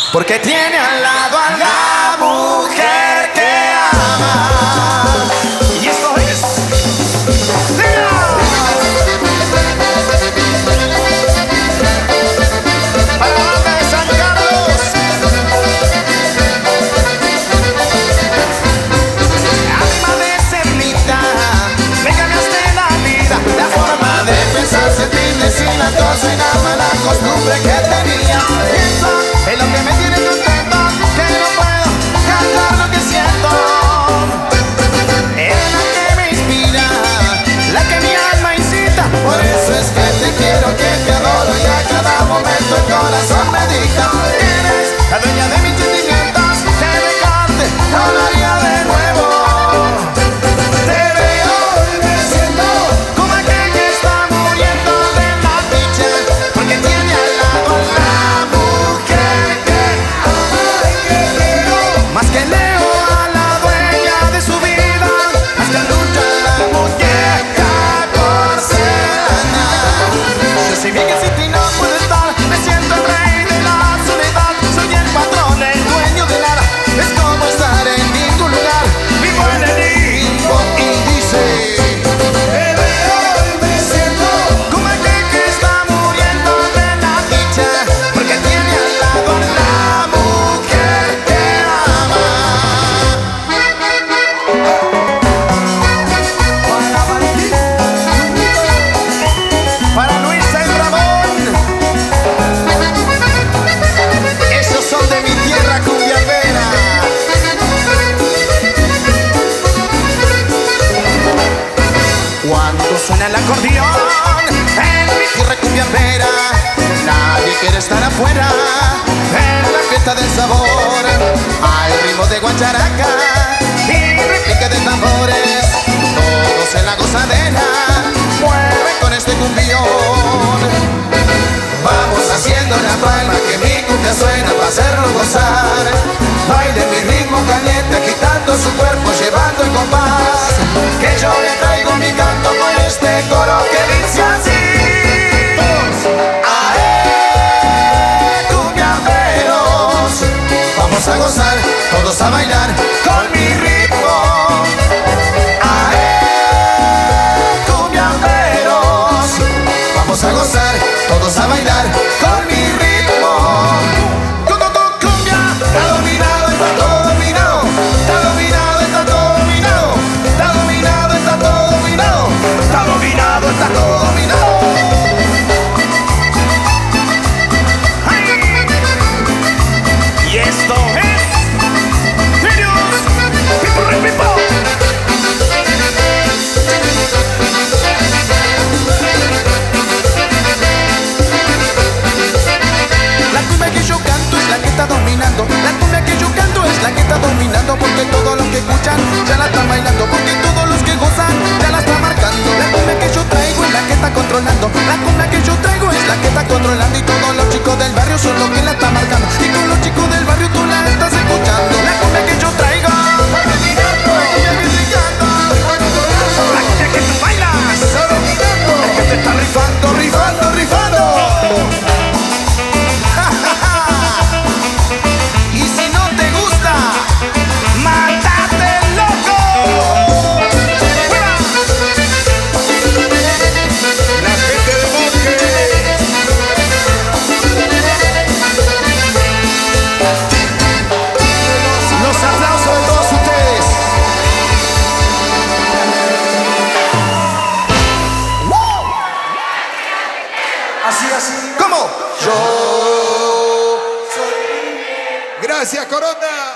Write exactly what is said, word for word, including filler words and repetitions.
porque tiene al lado a la mujer que ama. Y esto es para la banda de San Carlos. Alma de cernita, me cambiaste la vida, la forma de pensar, sentir, decir la cosa y la mala costumbre que tenía. Pienso en lo que me tiene contento, que no puedo cantar lo que siento. Es la que me inspira, la que mi alma incita. Por eso es que te quiero, que te adoro y a cada momento el corazón me dicta. Eres la dueña de mis sentimientos, que me cante, no lo haría de nuevo. Te veo y me siento como aquel que está muriendo de la dicha, porque tiene al lado la mujer que ama y que leo. Más que leo a la dueña de su vida, más que lucha la muñeca porcelana. Yo sé bien que sin ti no puedo estar, me siento el rey de la soledad. Soy el patrón, el dueño de nada, es como estar en ningún lugar. Vivo en el limbo y dice: te veo y me siento como aquel que está muriendo de la dicha, porque tiene al lado la mujer que ama. Para Luisa y Ramón, esos son de mi tierra cumbiambera. Cuando suena el acordeón en mi tierra cumbiambera, nadie quiere estar afuera en la fiesta del sabor. Al ritmo de guacharaca y repique de tambores, todos en la gozadera mueven con este cumbión. Vamos haciendo la palma, que mi cumbia suena para hacerlo gozar. Baile mi ritmo caliente, agitando su cuerpo, llevando el compás. Que yo le traigo mi canto con este coro que dice así: ae, cumbiamberos, vamos a gozar, todos a bailar con mi ritmo. Ae, cumbiamberos, vamos a gozar, todos a bailar con mi ritmo. Todo, todo, cumbia, está dominado, está todo dominado, está dominado, está todo dominado, está dominado, está todo dominado, está dominado, está todo dominado. ¡Ay! Y esto es Serious People, People. La cumbia que yo canto es la que está dominando. La cumbia que yo canto es la que está dominando, porque todos los que escuchan ya la están bailando, porque todos los que gozan ya la están marcando. La cumbia que yo traigo es la que está controlando. La cumbia que yo traigo es la que está controlando, y todos los chicos del barrio son los que la están marcando. Y con los chicos del barrio tú la estás escuchando. La cumbia que yo traigo, la cumbia que te canto, la cumbia que tú bailas, es que te está rifando, rifando, rifando. Y si no te gusta, mátate, loco. La gente de Bosque. Los aplausos de todos ustedes. Así, así. ¿Cómo? Yo soy. Gracias, Coronda.